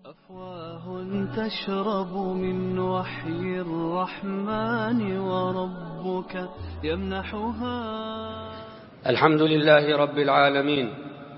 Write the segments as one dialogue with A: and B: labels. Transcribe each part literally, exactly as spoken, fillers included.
A: أفواه تشرب من وحي الرحمن وربك يمنحها.
B: الحمد لله رب العالمين،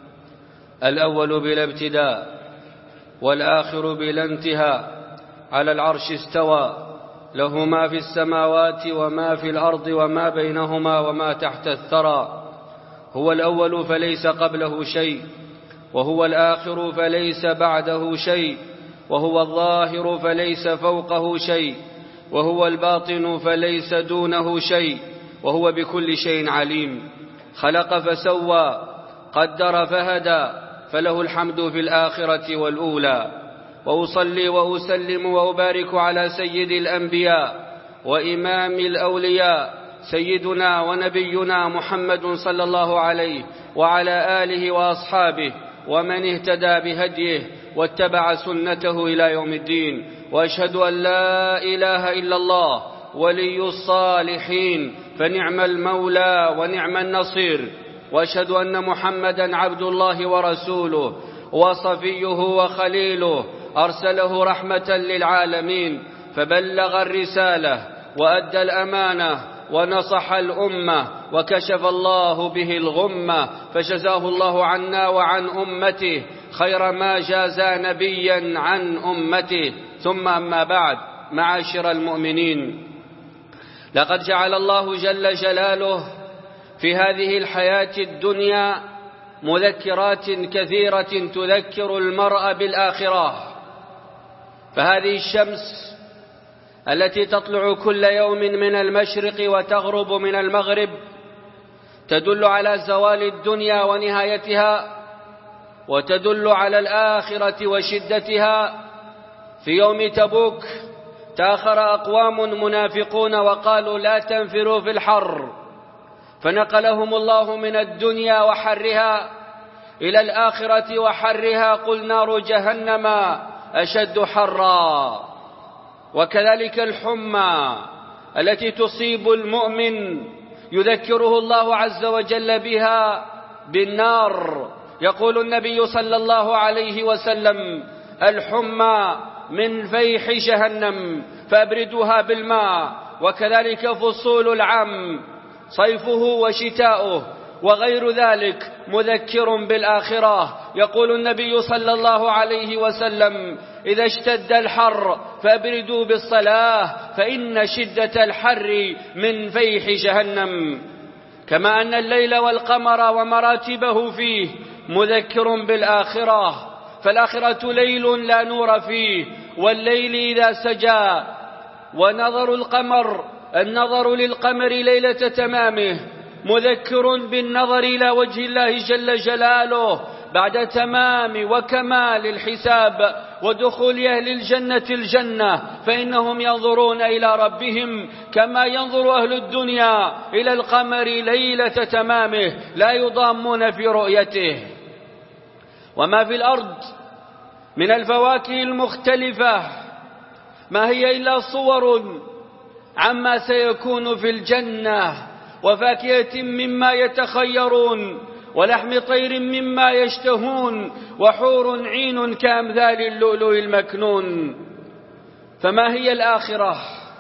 B: الأول بلا ابتداء والآخر بلا انتهاء، على العرش استوى، له ما في السماوات وما في الأرض وما بينهما وما تحت الثرى. هو الأول فليس قبله شيء، وهو الآخر فليس بعده شيء، وهو الظاهر فليس فوقه شيء، وهو الباطن فليس دونه شيء، وهو بكل شيء عليم. خلق فسوى، قدر فهدى، فله الحمد في الآخرة والأولى. وأصلي وأسلم وأبارك على سيد الأنبياء وإمام الأولياء، سيدنا ونبينا محمد صلى الله عليه وعلى آله وأصحابه ومن اهتدى بهديه واتبع سنته إلى يوم الدين. وأشهد أن لا إله إلا الله ولي الصالحين، فنعم المولى ونعم النصير. وأشهد أن محمدا عبد الله ورسوله وصفيه وخليله، أرسله رحمة للعالمين، فبلغ الرسالة وأدى الأمانة ونصح الأمة، وكشف الله به الغمة، فجزاه الله عنا وعن أمته خير ما جازى نبيا عن أمته. ثم أما بعد، معاشر المؤمنين، لقد جعل الله جل جلاله في هذه الحياة الدنيا مذكرات كثيرة تذكر المرء بالآخرة. فهذه الشمس التي تطلع كل يوم من المشرق وتغرب من المغرب تدل على زوال الدنيا ونهايتها، وتدل على الآخرة وشدتها. في يوم تبوك تأخر أقوام منافقون وقالوا لا تنفروا في الحر، فنقلهم الله من الدنيا وحرها إلى الآخرة وحرها، قل نار جهنم أشد حرا. وكذلك الحمى التي تصيب المؤمن يذكره الله عز وجل بها بالنار. يقول النبي صلى الله عليه وسلم: الحمى من فيح جهنم فأبردوها بالماء. وكذلك فصول العام، صيفه وشتاؤه وغير ذلك، مذكر بالآخرة. يقول النبي صلى الله عليه وسلم: إذا اشتد الحر فأبردوا بالصلاة فإن شدة الحر من فيح جهنم. كما أن الليل والقمر ومراتبه فيه مذكر بالآخرة، فالآخرة ليل لا نور فيه، والليل إذا سجى. ونظر القمر النظر للقمر ليلة تمامه مذكر بالنظر إلى وجه الله جل جلاله بعد تمام وكمال الحساب ودخول أهل الجنة الجنة، فإنهم ينظرون إلى ربهم كما ينظر أهل الدنيا إلى القمر ليلة تمامه، لا يضامون في رؤيته. وما في الأرض من الفواكه المختلفة ما هي إلا صور عما سيكون في الجنة، وفاكهة مما يتخيرون، ولحم طير مما يشتهون، وحور عين كأمثال اللؤلؤ المكنون. فما هي الآخرة؟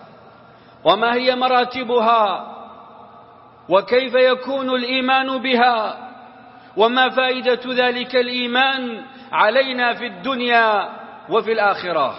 B: وما هي مراتبها؟ وكيف يكون الإيمان بها؟ وما فائدة ذلك الإيمان علينا في الدنيا وفي الآخرة؟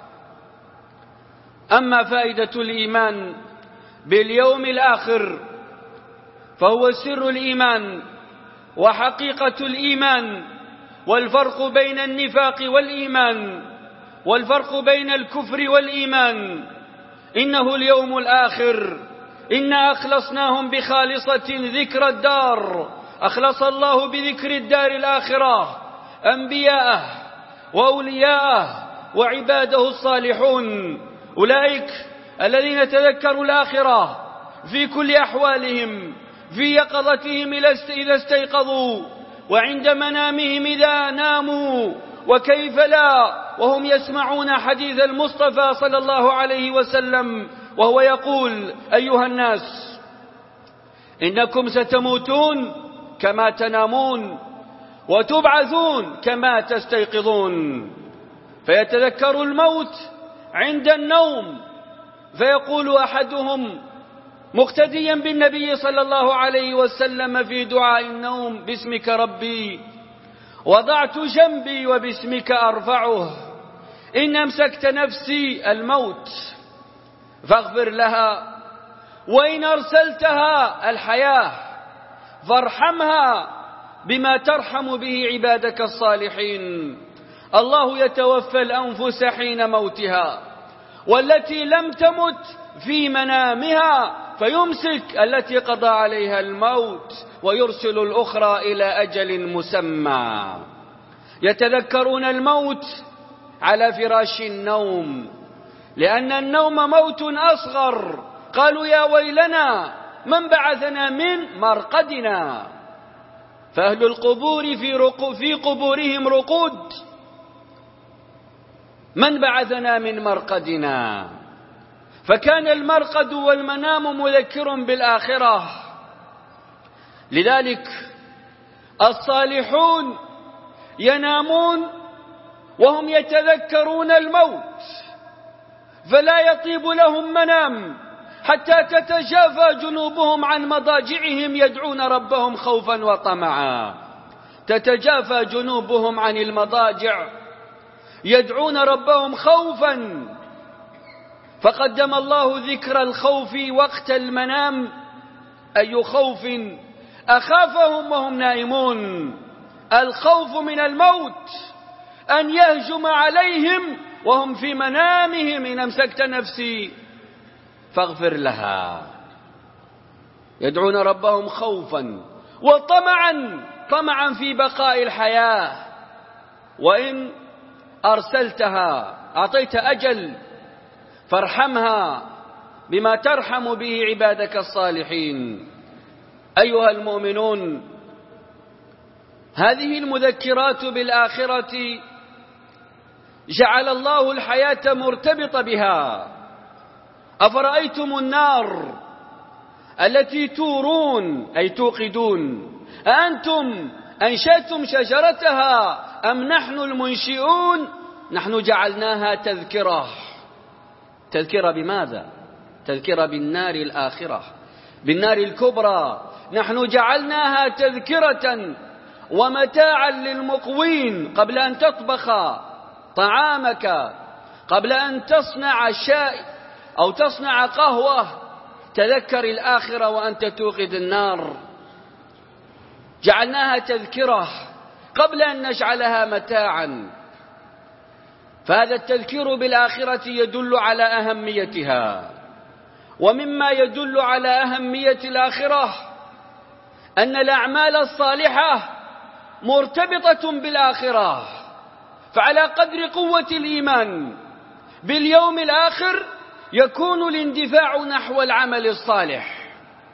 B: أما فائدة الإيمان باليوم الآخر فهو سر الإيمان وحقيقة الإيمان، والفرق بين النفاق والإيمان، والفرق بين الكفر والإيمان. إنه اليوم الآخر، إنا أخلصناهم بخالصة ذكر الدار. أخلص الله بذكر الدار الآخرة أنبياءه وأولياءه وعباده الصالحون، أولئك الذين تذكروا الآخرة في كل أحوالهم، في يقظتهم إذا استيقظوا، وعند منامهم إذا ناموا، وكيف لا وهم يسمعون حديث المصطفى صلى الله عليه وسلم وهو يقول: أيها الناس، إنكم ستموتون كما تنامون وتبعثون كما تستيقظون. فيتذكر الموت عند النوم، فيقول أحدهم مقتديا بالنبي صلى الله عليه وسلم في دعاء النوم: باسمك ربي وضعت جنبي وباسمك أرفعه، إن أمسكت نفسي الموت فاغفر لها، وإن أرسلتها الحياة فارحمها بما ترحم به عبادك الصالحين. الله يتوفى الأنفس حين موتها، والتي لم تمت في منامها فيمسك التي قضى عليها الموت ويرسل الأخرى إلى أجل مسمى. يتذكرون الموت على فراش النوم، لأن النوم موت أصغر. قالوا: يا ويلنا من بعثنا من مرقدنا. فأهل القبور في, رقو في قبورهم رقود: من بعثنا من مرقدنا. فكان المرقد والمنام مذكر بالآخرة. لذلك الصالحون ينامون وهم يتذكرون الموت، فلا يطيب لهم منام حتى تتجافى جنوبهم عن مضاجعهم يدعون ربهم خوفا وطمعا. تتجافى جنوبهم عن المضاجع يدعون ربهم خوفا، فقدم الله ذكر الخوف وقت المنام. أي خوف أخافهم وهم نائمون؟ الخوف من الموت، أن يهجم عليهم وهم في منامهم: إن أمسكت نفسي فاغفر لها. يدعون ربهم خوفا وطمعا، طمعا في بقاء الحياة. وإن أرسلتها، أعطيت أجل، فارحمها بما ترحم به عبادك الصالحين. أيها المؤمنون، هذه المذكرات بالآخرة جعل الله الحياة مرتبطة بها. أفرأيتم النار التي تورون أي توقدون، أأنتم أنشأتم شجرتها أم نحن المنشئون؟ نحن جعلناها تذكرة. تذكرة بماذا؟ تذكرة بالنار الآخرة، بالنار الكبرى. نحن جعلناها تذكرة ومتاعا للمقوين. قبل أن تطبخ طعامك، قبل أن تصنع شاي أو تصنع قهوة، تذكر الآخرة وأنت توقد النار. جعلناها تذكرة قبل أن نجعلها متاعا. فهذا التذكير بالآخرة يدل على أهميتها. ومما يدل على أهمية الآخرة أن الأعمال الصالحة مرتبطة بالآخرة. فعلى قدر قوة الإيمان باليوم الآخر يكون الاندفاع نحو العمل الصالح.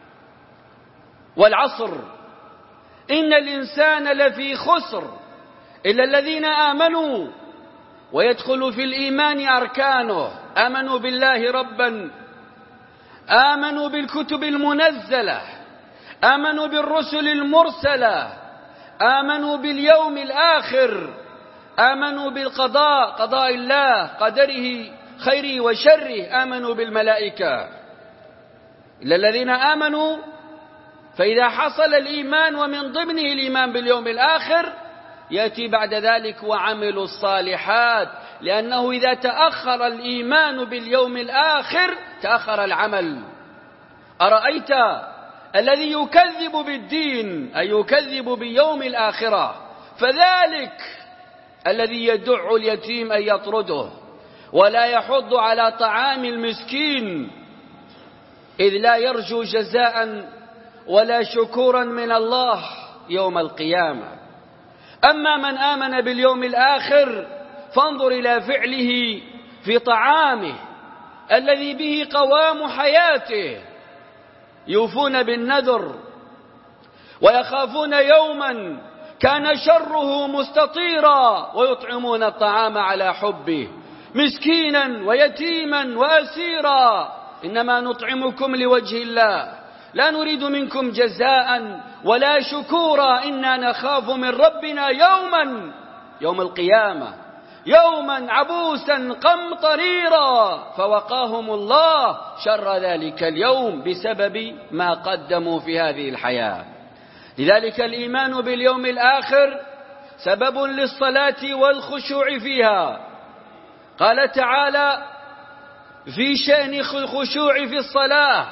B: والعصر إن الإنسان لفي خسر إلا الذين آمنوا، ويدخل في الإيمان أركانه: آمنوا بالله ربا، آمنوا بالكتب المنزلة، آمنوا بالرسل المرسلة، آمنوا باليوم الآخر، آمنوا بالقضاء، قضاء الله، قدره خيره وشره، آمنوا بالملائكة. إلا الذين آمنوا. فإذا حصل الإيمان ومن ضمنه الإيمان باليوم الآخر، يأتي بعد ذلك وعملوا الصالحات، لأنه إذا تأخر الإيمان باليوم الآخر تأخر العمل. أرأيت الذي يكذب بالدين أي يكذب بيوم الآخرة، فذلك الذي يدع اليتيم أن يطرده ولا يحض على طعام المسكين، إذ لا يرجو جزاء ولا شكورا من الله يوم القيامة. أما من آمن باليوم الآخر فانظر إلى فعله في طعامه الذي به قوام حياته. يوفون بالنذر ويخافون يوما كان شره مستطيرا، ويطعمون الطعام على حبه مسكينا ويتيما وأسيرا. إنما نطعمكم لوجه الله لا نريد منكم جزاء ولا شكورا، إنا نخاف من ربنا يوما يوم القيامة. يوما عبوسا قمطريرا فوقاهم الله شر ذلك اليوم بسبب ما قدموا في هذه الحياة. لذلك الإيمان باليوم الآخر سبب للصلاة والخشوع فيها. قال تعالى في شأن الخشوع في الصلاة،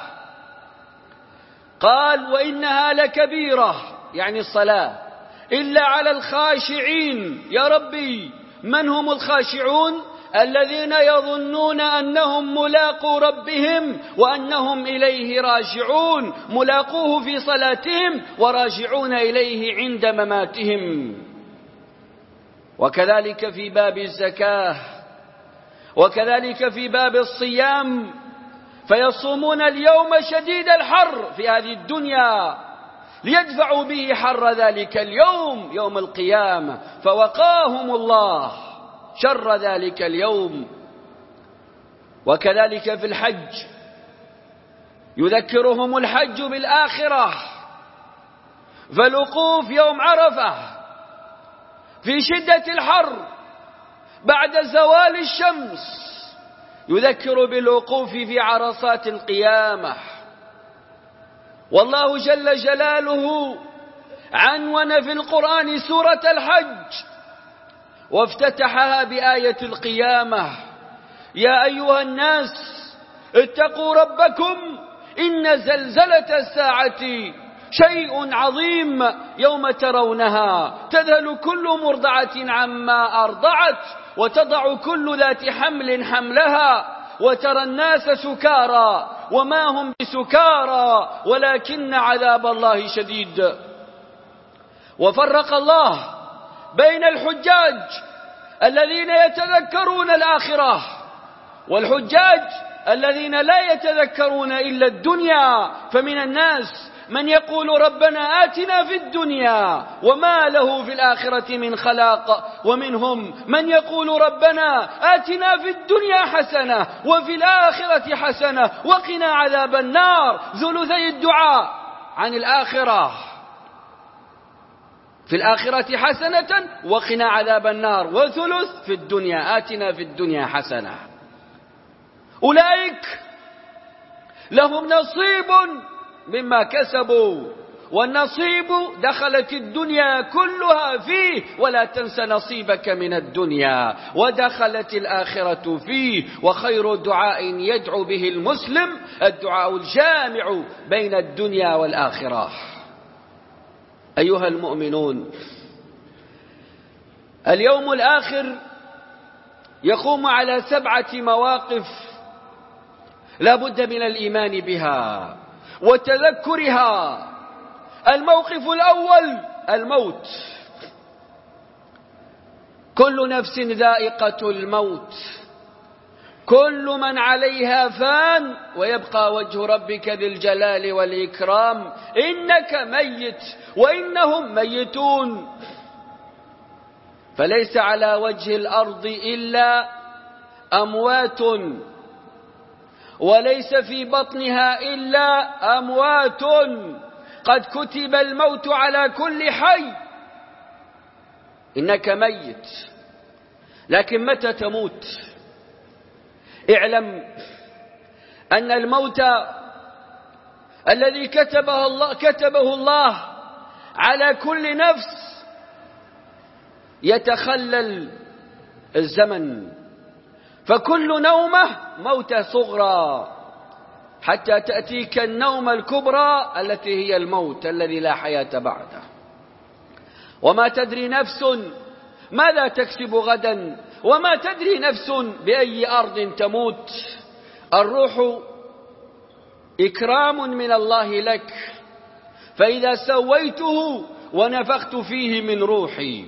B: قال وإنها لكبيرة، يعني الصلاة، إلا على الخاشعين. يا ربي من هم الخاشعون؟ الذين يظنون أنهم ملاقو ربهم وأنهم إليه راجعون، ملاقوه في صلاتهم وراجعون إليه عند مماتهم. وكذلك في باب الزكاة، وكذلك في باب الصيام، فيصومون اليوم شديد الحر في هذه الدنيا ليدفعوا به حر ذلك اليوم يوم القيامة، فوقاهم الله شر ذلك اليوم. وكذلك في الحج يذكرهم الحج بالآخرة، فالوقوف يوم عرفة في شدة الحر بعد زوال الشمس يذكر بالوقوف في عرصات القيامة. والله جل جلاله عنون في القرآن سورة الحج وافتتحها بآية القيامة: يا أيها الناس اتقوا ربكم إن زلزلة الساعة شيء عظيم يوم ترونها تذهل كل مرضعة عما أرضعت وتضع كل ذات حمل حملها وترى الناس سكارى وما هم بسكارى ولكن عذاب الله شديد. وفرق الله بين الحجاج الذين يتذكرون الآخرة والحجاج الذين لا يتذكرون إلا الدنيا. فمن الناس من يقول ربنا آتنا في الدنيا وما له في الآخرة من خلاق، ومنهم من يقول ربنا آتنا في الدنيا حسنة وفي الآخرة حسنة وقنا عذاب النار. ثلثي الدعاء عن الآخرة: في الآخرة حسنة وقنا عذاب النار، وثلث في الدنيا آتنا في الدنيا حسنة. أولئك لهم نصيب مما كسبوا، والنصيب دخلت الدنيا كلها فيه ولا تنس نصيبك من الدنيا، ودخلت الآخرة فيه. وخير دعاء يدعو به المسلم الدعاء الجامع بين الدنيا والآخرة. أيها المؤمنون، اليوم الآخر يقوم على سبعة مواقف لا بد من الإيمان بها وتذكرها. الموقف الأول الموت. كل نفس ذائقة الموت، كل من عليها فان ويبقى وجه ربك ذي الجلال والإكرام. إنك ميت وإنهم ميتون، فليس على وجه الأرض إلا أموات، وليس في بطنها إلا أموات. قد كتب الموت على كل حي. إنك ميت، لكن متى تموت؟ اعلم أن الموت الذي كتبه الله, كتبه الله على كل نفس يتخلل الزمن، فكل نومة موتة صغرى حتى تأتيك النومة الكبرى التي هي الموت الذي لا حياة بعده. وما تدري نفس ماذا تكسب غدا، وما تدري نفس بأي أرض تموت. الروح إكرام من الله لك، فإذا سويته ونفخت فيه من روحي.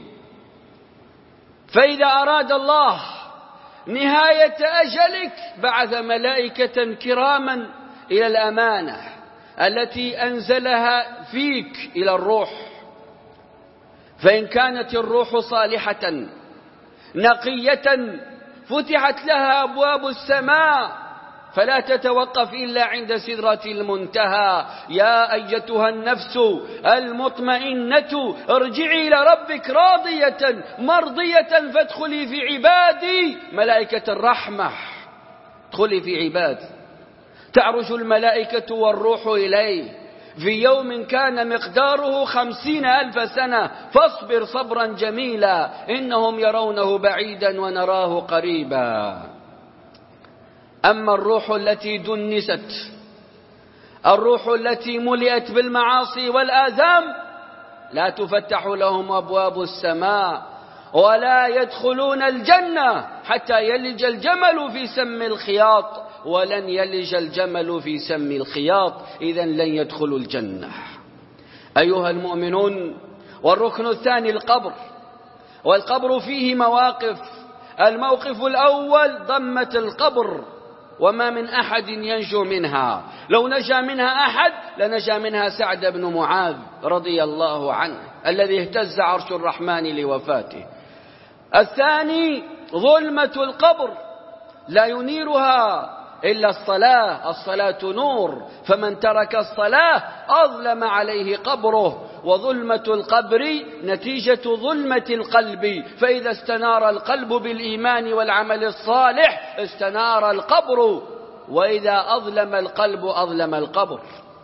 B: فإذا أراد الله نهاية أجلك بعث ملائكة كراما إلى الأمانة التي أنزلها فيك إلى الروح. فإن كانت الروح صالحة نقية فتحت لها أبواب السماء فلا تتوقف إلا عند سدرة المنتهى. يا أيتها النفس المطمئنة ارجعي إلى ربك راضية مرضية فادخلي في عبادي ملائكة الرحمة. ادخلي في عبادي. تعرج الملائكة والروح إليه في يوم كان مقداره خمسين ألف سنة فاصبر صبرا جميلا إنهم يرونه بعيدا ونراه قريبا. أما الروح التي دنست، الروح التي ملئت بالمعاصي والآثام، لا تفتح لهم أبواب السماء ولا يدخلون الجنة حتى يلج الجمل في سم الخياط، ولن يلج الجمل في سم الخياط، إذن لن يدخلوا الجنة. أيها المؤمنون، والركن الثاني القبر، والقبر فيه مواقف. الموقف الأول ضمة القبر، وما من أحد ينجو منها. لو نجا منها أحد لنجا منها سعد بن معاذ رضي الله عنه الذي اهتز عرش الرحمن لوفاته. الثاني ظلمة القبر، لا ينيرها إلا الصلاة، الصلاة نور، فمن ترك الصلاة أظلم عليه قبره. وظلمة القبر نتيجة ظلمة القلب، فإذا استنار القلب بالإيمان والعمل الصالح استنار القبر، وإذا أظلم القلب أظلم القبر.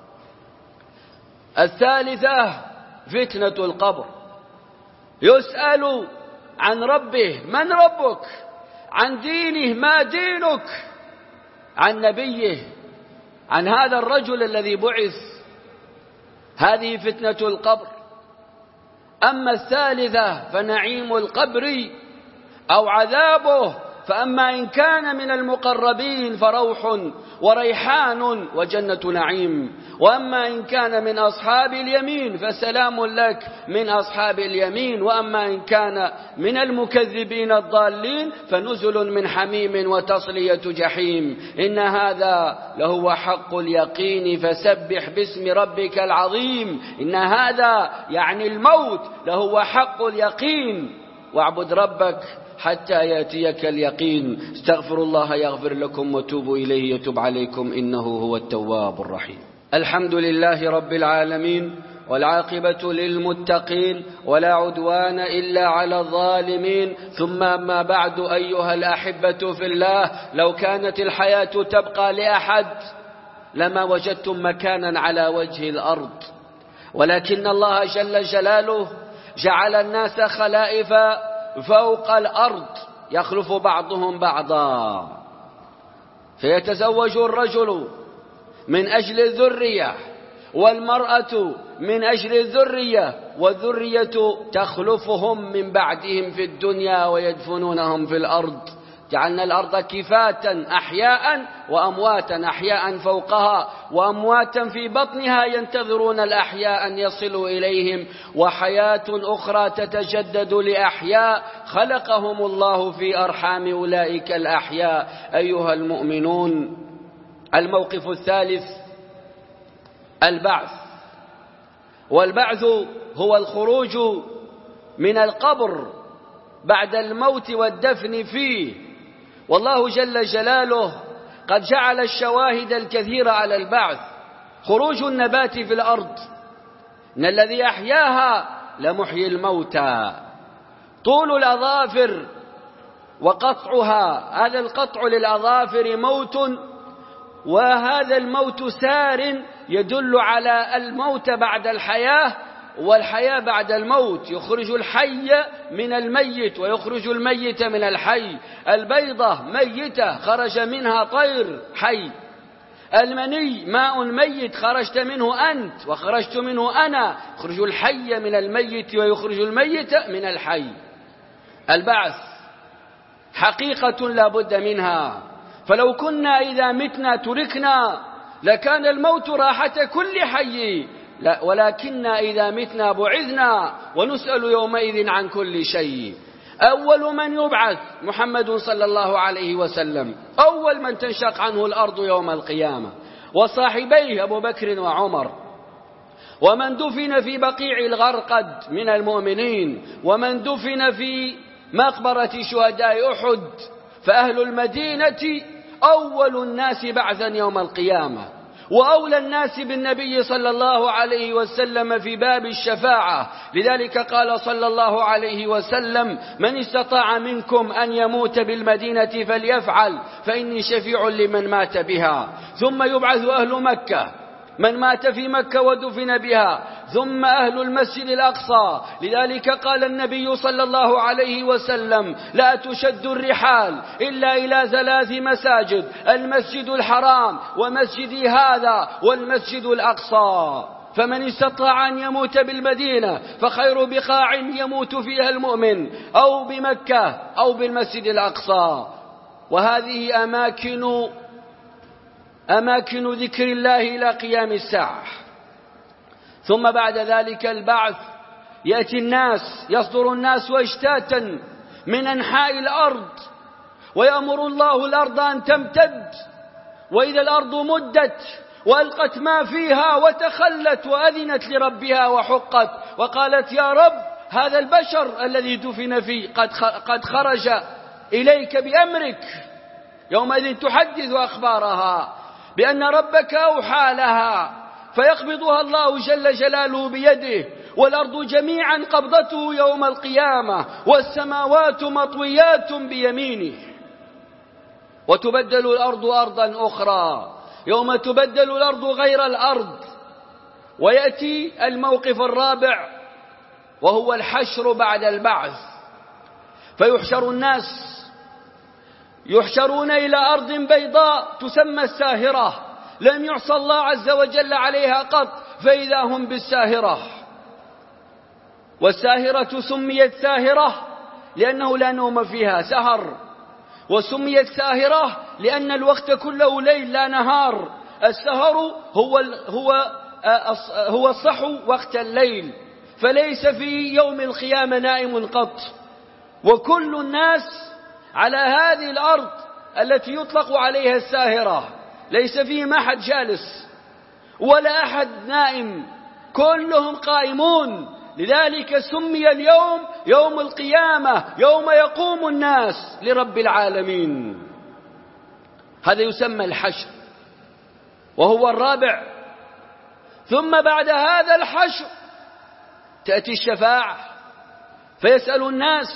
B: الثالثة فتنة القبر، يسأل عن ربه من ربك، عن دينه ما دينك، عن نبيه، عن هذا الرجل الذي بعث. هذه فتنة القبر. أما الثالثة فنعيم القبر أو عذابه، فأما إن كان من المقربين فروح وريحان وجنة نعيم، وأما إن كان من أصحاب اليمين فسلام لك من أصحاب اليمين، وأما إن كان من المكذبين الضالين فنزل من حميم وتصلية جحيم. إن هذا لهو حق اليقين فسبح باسم ربك العظيم. إن هذا يعني الموت لهو حق اليقين، واعبد ربك حتى يأتيك اليقين. استغفر الله يغفر لكم وتوبوا إليه يتوب عليكم إنه هو التواب الرحيم. الحمد لله رب العالمين، والعاقبة للمتقين، ولا عدوان إلا على الظالمين. ثم أما بعد، أيها الأحبة في الله، لو كانت الحياة تبقى لأحد لما وجدتم مكانا على وجه الأرض، ولكن الله جل جلاله جعل الناس خلائف فوق الأرض يخلف بعضهم بعضا، فيتزوج الرجل من أجل الذرية، والمرأة من أجل الذرية، والذرية تخلفهم من بعدهم في الدنيا ويدفنونهم في الأرض. جعلنا الأرض كفاة أحياء وأمواتا، أحياء فوقها وأمواتا في بطنها ينتظرون الأحياء أن يصلوا إليهم، وحياة أخرى تتجدد لأحياء خلقهم الله في أرحام أولئك الأحياء. أيها المؤمنون، الموقف الثالث البعث، والبعث هو الخروج من القبر بعد الموت والدفن فيه. والله جل جلاله قد جعل الشواهد الكثيرة على البعث. خروج النبات في الأرض، إن الذي أحياها لمحيي الموتى. طول الأظافر وقطعها، هذا القطع للأظافر موت، وهذا الموت سار يدل على الموت بعد الحياة والحياة بعد الموت. يخرج الحي من الميت ويخرج الميت من الحي. البيضة ميتة خرج منها طير حي. المني ماء ميت خرجت منه أنت وخرجت منه أنا. يخرج الحي من الميت ويخرج الميت من الحي. البعث حقيقة لا بد منها، فلو كنا إذا متنا تركنا لكان الموت راحة كل حي، لا، ولكننا إذا متنا بعثنا ونسأل يومئذ عن كل شيء. أول من يبعث محمد صلى الله عليه وسلم، أول من تنشق عنه الأرض يوم القيامة، وصاحبيه أبو بكر وعمر، ومن دفن في بقيع الغرقد من المؤمنين، ومن دفن في مقبرة شهداء أحد. فأهل المدينة أول الناس بعثا يوم القيامة، وأولى الناس بالنبي صلى الله عليه وسلم في باب الشفاعة. لذلك قال صلى الله عليه وسلم: من استطاع منكم أن يموت بالمدينة فليفعل فإني شفيع لمن مات بها. ثم يبعث أهل مكة، من مات في مكة ودفن بها، ثم أهل المسجد الأقصى. لذلك قال النبي صلى الله عليه وسلم: لا تشد الرحال إلا إلى ثلاث مساجد: المسجد الحرام ومسجدي هذا والمسجد الأقصى. فمن استطاع أن يموت بالمدينة فخير بقاع يموت فيها المؤمن، أو بمكة أو بالمسجد الأقصى. وهذه أماكن أماكن ذكر الله إلى قيام الساعة. ثم بعد ذلك البعث، يأتي الناس، يصدر الناس أشتاتا من أنحاء الأرض، ويأمر الله الأرض أن تمتد، وإذا الأرض مدت وألقت ما فيها وتخلت وأذنت لربها وحقت وقالت: يا رب، هذا البشر الذي دفن فيه قد خرج إليك بأمرك. يومئذ تحدث أخبارها بأن ربك أوحى لها، فيقبضها الله جل جلاله بيده، والأرض جميعا قبضته يوم القيامة، والسماوات مطويات بيمينه. وتبدل الأرض أرضا أخرى، يوم تبدل الأرض غير الأرض. ويأتي الموقف الرابع وهو الحشر بعد البعث، فيحشر الناس، يحشرون إلى أرض بيضاء تسمى الساهرة، لم يعصى الله عز وجل عليها قط، فإذا هم بالساهرة. والساهرة سميت ساهرة لأنه لا نوم فيها، سهر. وسميت ساهرة لأن الوقت كله ليل لا نهار. السهر هو هو هو الصحو وقت الليل، فليس في يوم القيامة نائم قط. وكل الناس على هذه الأرض التي يطلق عليها الساهرة ليس فيهم أحد جالس ولا أحد نائم، كلهم قائمون. لذلك سمي اليوم يوم القيامة، يوم يقوم الناس لرب العالمين. هذا يسمى الحشر، وهو الرابع. ثم بعد هذا الحشر تأتي الشفاعة، فيسأل الناس: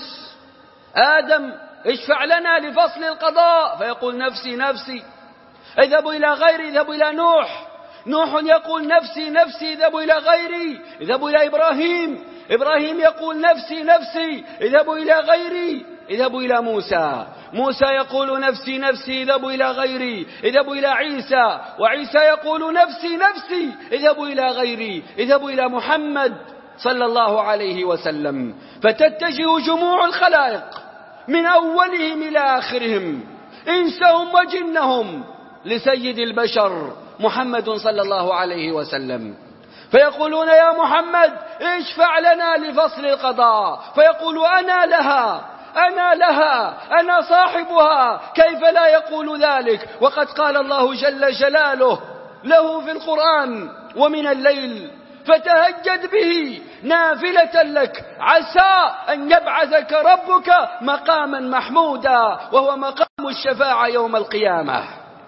B: آدم اشفع لنا لفصل القضاء، فيقول: نفسي نفسي. اذهبوا إلى غيري، اذهبوا إلى نوح. نوح يقول: نفسي نفسي، اذهبوا إلى غيري. اذهبوا إلى إبراهيم. إبراهيم يقول: نفسي نفسي، اذهبوا إلى غيري. اذهبوا إلى موسى. موسى يقول: نفسي نفسي، اذهبوا إلى غيري. اذهبوا إلى عيسى. وعيسى يقول: نفسي نفسي، اذهبوا إلى غيري. اذهبوا إلى محمد صلى الله عليه وسلم. فتتجه جموع الخلائق من أولهم إلى آخرهم، إنسهم وجنهم، لسيد البشر محمد صلى الله عليه وسلم، فيقولون: يا محمد اشفع لنا لفصل القضاء. فيقول: أنا لها أنا لها أنا صاحبها. كيف لا يقول ذلك وقد قال الله جل جلاله له في القرآن: ومن الليل فتهجد به نافلة لك عسى أن يبعثك ربك مقاما محمودا، وهو مقام الشفاعة يوم القيامة.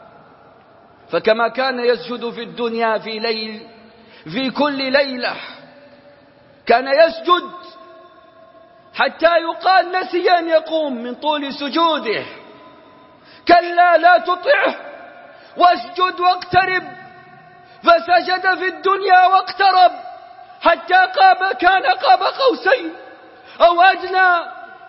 B: فكما كان يسجد في الدنيا في ليل في كل ليلة، كان يسجد حتى يقال نسي أن يقوم من طول سجوده. كلا لا تطعه واسجد واقترب. فسجد في الدنيا واقترب حتى قاب كان قاب قوسين أو أدنى.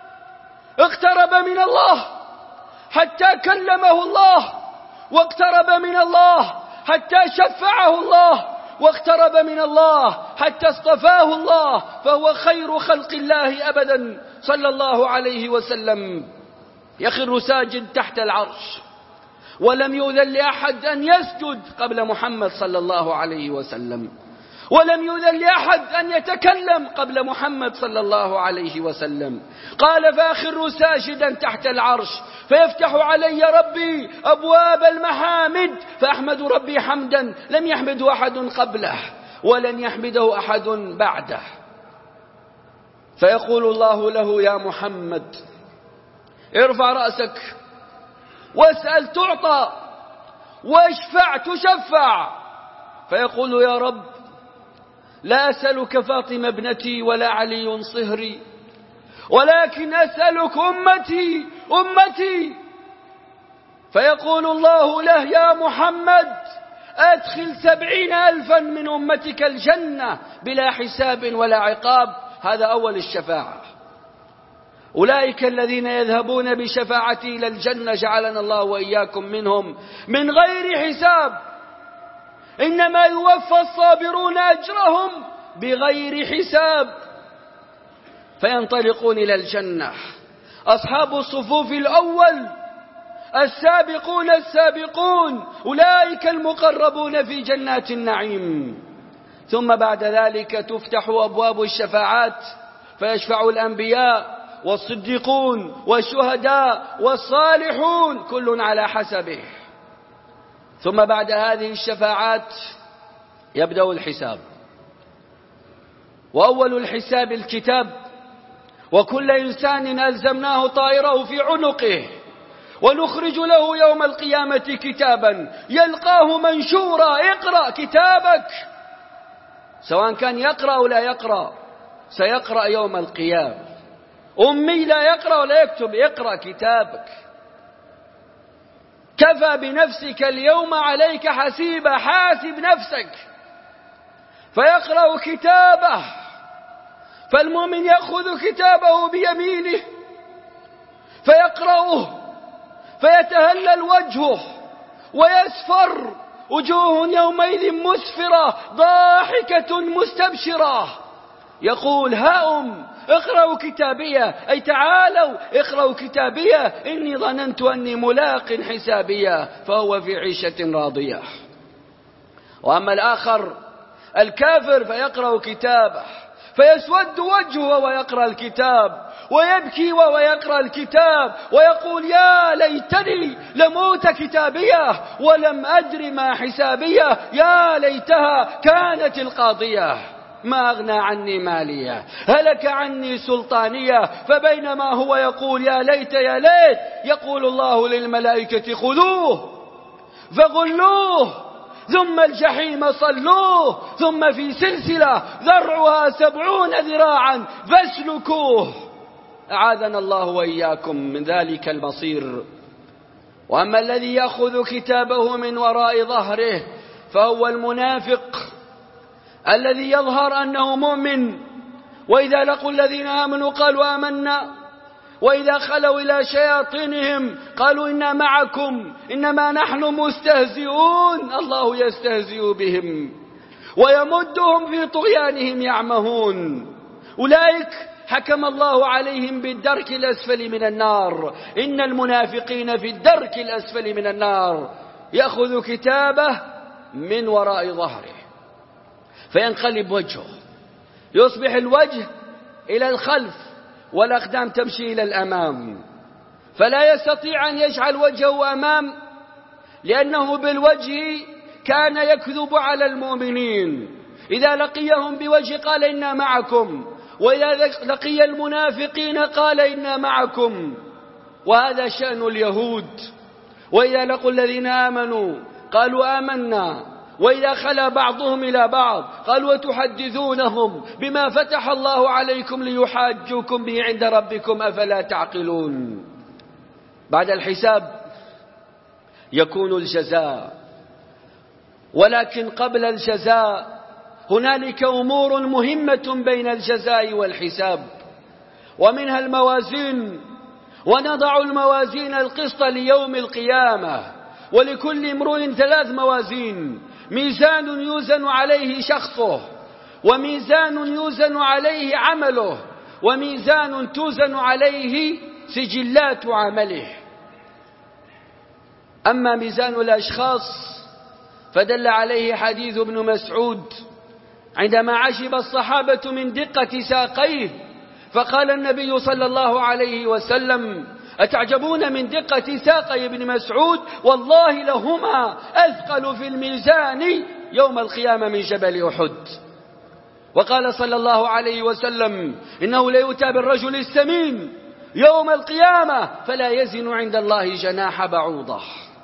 B: اقترب من الله حتى كلمه الله، واقترب من الله حتى شفعه الله، واقترب من الله حتى اصطفاه الله، فهو خير خلق الله أبدا صلى الله عليه وسلم. يخر ساجد تحت العرش، ولم يؤذن لأحد أن يسجد قبل محمد صلى الله عليه وسلم، ولم يؤذن لأحد أن يتكلم قبل محمد صلى الله عليه وسلم. قال: فأخر ساجدا تحت العرش فيفتح علي ربي أبواب المحامد، فأحمد ربي حمدا لم يحمده أحد قبله ولن يحمده أحد بعده. فيقول الله له: يا محمد ارفع رأسك، واسأل تعطى واشفع تشفع. فيقول يا رب لا أسألك فاطمة ابنتي ولا علي صهري، ولكن أسألك أمتي أمتي. فيقول الله له يا محمد أدخل سبعين ألفا من أمتك الجنة بلا حساب ولا عقاب. هذا أول الشفاعة. أولئك الذين يذهبون بشفاعتي إلى الجنة جعلنا الله وإياكم منهم من غير حساب. إنما يوفى الصابرون أجرهم بغير حساب. فينطلقون إلى الجنة أصحاب الصفوف الأول السابقون السابقون، أولئك المقربون في جنات النعيم. ثم بعد ذلك تفتح أبواب الشفاعات فيشفع الأنبياء والصديقون والشهداء والصالحون كل على حسبه. ثم بعد هذه الشفاعات يبدأ الحساب، وأول الحساب الكتاب، وكل إنسان ألزمناه طائره في عنقه ونخرج له يوم القيامة كتابا يلقاه منشورا اقرأ كتابك. سواء كان يقرأ ولا يقرأ سيقرأ يوم القيامة. أمي لا يقرأ ولا يكتب اقرأ كتابك. كفى بنفسك اليوم عليك حسيبا، حاسب نفسك. فيقرأ كتابه، فالمؤمن يأخذ كتابه بيمينه فيقرأه فيتهلل وجهه ويسفر، وجوه يومئذ مسفرة ضاحكة مستبشرة. يقول هاؤم اقرأوا كتابية، أي تعالوا اقرأوا كتابية إني ظننت أني ملاق حسابية، فهو في عيشة راضية. وأما الآخر الكافر فيقرأ كتابه فيسود وجهه ويقرأ الكتاب ويبكي وهو يقرأ الكتاب ويقول يا ليتني لموت كتابيه ولم أدر ما حسابيه، يا ليتها كانت القاضية ما أغنى عني مالية هلك عني سلطانية. فبينما هو يقول يا ليت يا ليت يقول الله للملائكة خذوه فغلوه ثم الجحيم صلوه ثم في سلسلة ذرعها سبعون ذراعا فاسلكوه. أعاذنا الله وإياكم من ذلك المصير. وأما الذي يأخذ كتابه من وراء ظهره فهو المنافق الذي يظهر أنه مؤمن، وإذا لقوا الذين آمنوا قالوا آمنا، وإذا خلوا إلى شياطينهم قالوا إنا معكم إنما نحن مستهزئون. الله يستهزئ بهم ويمدهم في طغيانهم يعمهون. أولئك حكم الله عليهم بالدرك الأسفل من النار. إن المنافقين في الدرك الأسفل من النار. يأخذ كتابه من وراء ظهره فينقلب وجهه، يصبح الوجه إلى الخلف والأقدام تمشي إلى الأمام، فلا يستطيع أن يجعل وجهه أمام، لأنه بالوجه كان يكذب على المؤمنين. إذا لقيهم بوجه قال إنا معكم، وإذا لقي المنافقين قال إنا معكم. وهذا شأن اليهود. وإذا لقوا الذين آمنوا قالوا آمنا، وإذا خلا بعضهم إلى بعض قالوا وتحدثونهم بما فتح الله عليكم ليحاجوكم به عند ربكم أفلا تعقلون. بعد الحساب يكون الجزاء، ولكن قبل الجزاء هنالك أمور مهمة بين الجزاء والحساب، ومنها الموازين. ونضع الموازين القسط ليوم القيامة، ولكل امرؤ ثلاث موازين: ميزان يوزن عليه شخصه، وميزان يوزن عليه عمله، وميزان توزن عليه سجلات عمله. أما ميزان الأشخاص فدل عليه حديث ابن مسعود عندما عجب الصحابة من دقة ساقيه، فقال النبي صلى الله عليه وسلم: أتعجبون من دقة ساقي ابن مسعود؟ والله لهما أثقل في الميزان يوم القيامة من جبل أحد. وقال صلى الله عليه وسلم: إنه ليؤتى بالرجل السمين يوم القيامة فلا يزن عند الله جناح بعوضة.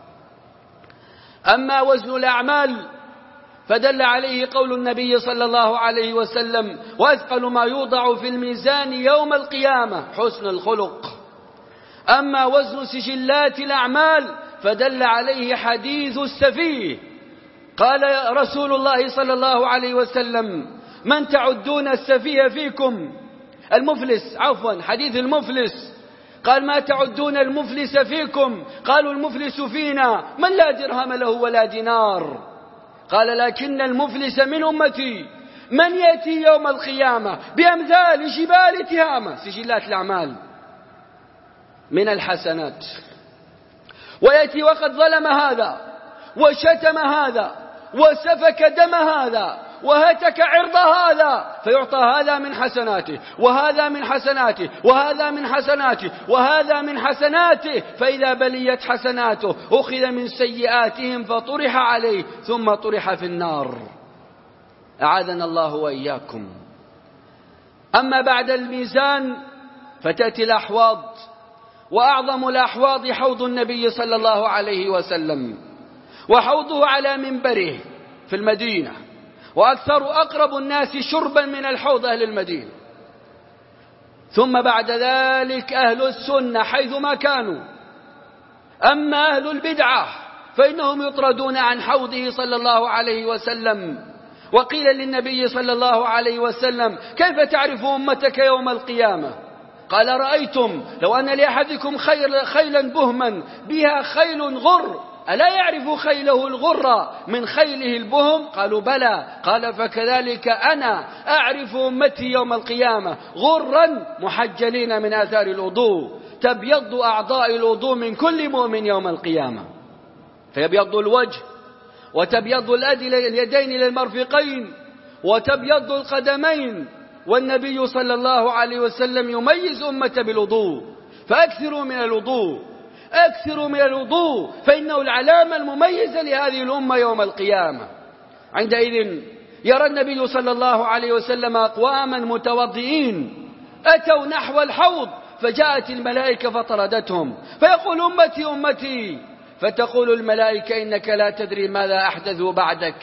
B: أما وزن الأعمال فدل عليه قول النبي صلى الله عليه وسلم: وأثقل ما يوضع في الميزان يوم القيامة حسن الخلق. أما وزن سجلات الأعمال فدل عليه حديث السفيه. قال رسول الله صلى الله عليه وسلم: من تعدون السفيه فيكم؟ المفلس، عفوا، حديث المفلس. قال: ما تعدون المفلس فيكم؟ قالوا: المفلس فينا من لا درهم له ولا دينار. قال: لكن المفلس من أمتي من يأتي يوم القيامة بأمثال جبال تهامة، سجلات الأعمال من الحسنات، ويأتي وقد ظلم هذا وشتم هذا وسفك دم هذا وهتك عرض هذا، فيعطى هذا من حسناته وهذا من حسناته وهذا من حسناته وهذا من حسناته، فإذا بليت حسناته أخذ من سيئاتهم فطرح عليه ثم طرح في النار. أعاذنا الله وإياكم. أما بعد الميزان فتأتي الأحواض، وأعظم الأحواض حوض النبي صلى الله عليه وسلم، وحوضه على منبره في المدينة، وأكثر أقرب الناس شربا من الحوض أهل المدينة. ثم بعد ذلك أهل السنة حيثما كانوا. أما أهل البدعة فإنهم يطردون عن حوضه صلى الله عليه وسلم. وقيل للنبي صلى الله عليه وسلم: كيف تعرف أمتك يوم القيامة؟ قال: رأيتم لو أن لأحدكم خيلا بهما بها خيل غر، ألا يعرف خيله الغر من خيله البهم؟ قالوا: بلى. قال: فكذلك أنا أعرف أمتي يوم القيامة غرا محجلين من آثار الوضوء، تبيض أعضاء الوضوء من كل مؤمن يوم القيامة، فيبيض الوجه وتبيض اليدين للمرفقين وتبيض القدمين. والنبي صلى الله عليه وسلم يميز أمته بالوضوء، فأكثروا من الوضوء، أكثروا من الوضوء، فإنه العلامة المميزة لهذه الأمة يوم القيامة. عندئذ يرى النبي صلى الله عليه وسلم أقواما متوضئين أتوا نحو الحوض، فجاءت الملائكة فطردتهم، فيقول: أمتي أمتي، فتقول الملائكة: إنك لا تدري ماذا أحدثوا بعدك.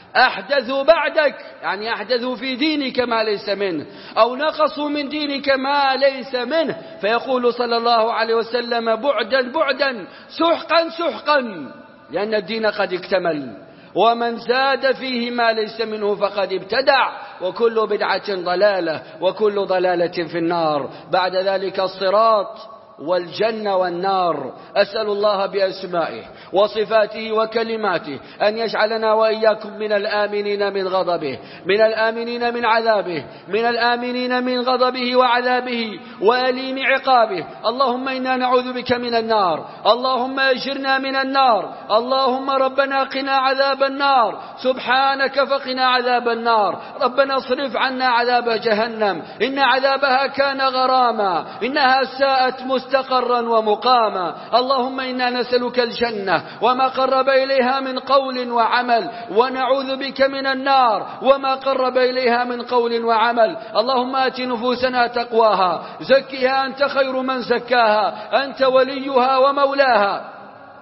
B: أحدثوا بعدك يعني أحدثوا في دينك ما ليس منه، أو نقصوا من دينك ما ليس منه. فيقول صلى الله عليه وسلم: بعدا بعدا، سحقا سحقا، لأن الدين قد اكتمل، ومن زاد فيه ما ليس منه فقد ابتدع، وكل بدعة ضلالة وكل ضلالة في النار. بعد ذلك الصراط والجنة والنار. أسأل الله بأسمائه وصفاته وكلماته أن يجعلنا وإياكم من الآمنين من غضبه، من الآمنين من عذابه، من الآمنين من غضبه وعذابه وأليم عقابه. اللهم إنا نعوذ بك من النار، اللهم أجرنا من النار، اللهم ربنا قنا عذاب النار، سبحانك فقنا عذاب النار. ربنا اصرف عنا عذاب جهنم، إن عذابها كان غراما، إنها ساءت مستقرا ومقاما. اللهم إنا نسألك الجنة وما قرب إليها من قول وعمل، ونعوذ بك من النار وما قرب إليها من قول وعمل. اللهم آت نفوسنا تقواها، زكها أنت خير من زكاها، أنت وليها ومولاها.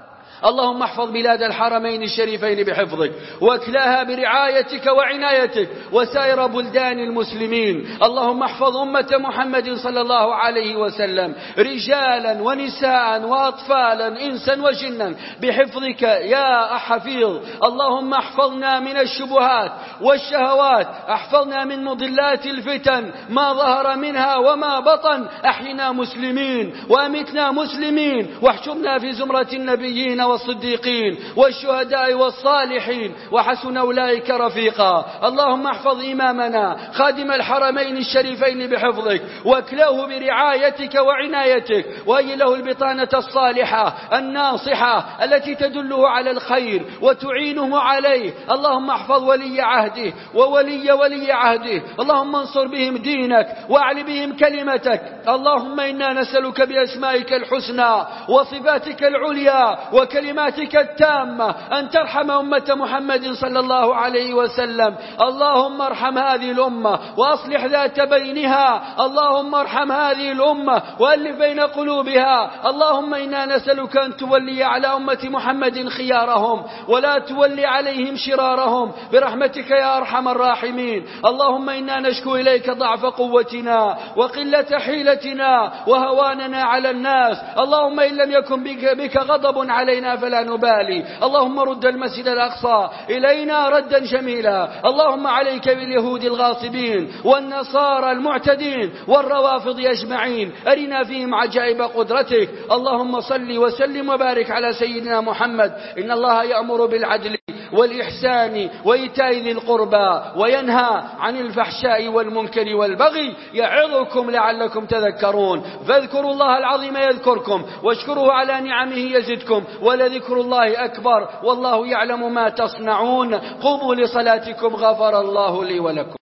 B: اللهم احفظ بلاد الحرمين الشريفين بحفظك، واكلاها برعايتك وعنايتك، وسائر بلدان المسلمين. اللهم احفظ أمة محمد صلى الله عليه وسلم، رجالا ونساء وأطفالا إنسا وجنا بحفظك يا حفيظ. اللهم احفظنا من الشبهات والشهوات، احفظنا من مضلات الفتن ما ظهر منها وما بطن. احينا مسلمين وامتنا مسلمين، واحشرنا في زمرة النبيين والصديقين والشهداء والصالحين، وحسن أولئك رفيقا. اللهم احفظ إمامنا خادم الحرمين الشريفين بحفظك، واكله برعايتك وعنايتك، وهي له البطانة الصالحة الناصحة التي تدله على الخير وتعينه عليه. اللهم احفظ ولي عهده وولي ولي عهده، اللهم انصر بهم دينك واعل بهم كلمتك. اللهم إنا نسألك بأسمائك الحسنى وصفاتك العليا وك وكلماتك التامة أن ترحم أمة محمد صلى الله عليه وسلم. اللهم ارحم هذه الأمة وأصلح ذات بينها. اللهم ارحم هذه الأمة وألف بين قلوبها. اللهم إنا نسألك أن تولي على أمة محمد خيارهم ولا تولي عليهم شرارهم برحمتك يا أرحم الراحمين. اللهم إنا نشكو إليك ضعف قوتنا وقلة حيلتنا وهواننا على الناس. اللهم إن لم يكن بك, بك غضب علينا فلا نبالي. اللهم رد المسجد الأقصى إلينا ردا جميلا. اللهم عليك باليهود الغاصبين والنصارى المعتدين والروافض أجمعين، أرنا فيهم عجائب قدرتك. اللهم صل وسلم وبارك على سيدنا محمد. إن الله يأمر بالعدل والإحسان وإيتاء ذي القربى وينهى عن الفحشاء والمنكر والبغي يعظكم لعلكم تذكرون. فاذكروا الله العظيم يذكركم واشكروه على نعمه يزدكم ولذكر الله أكبر والله يعلم ما تصنعون. قوموا لصلاتكم غفر الله لي ولكم.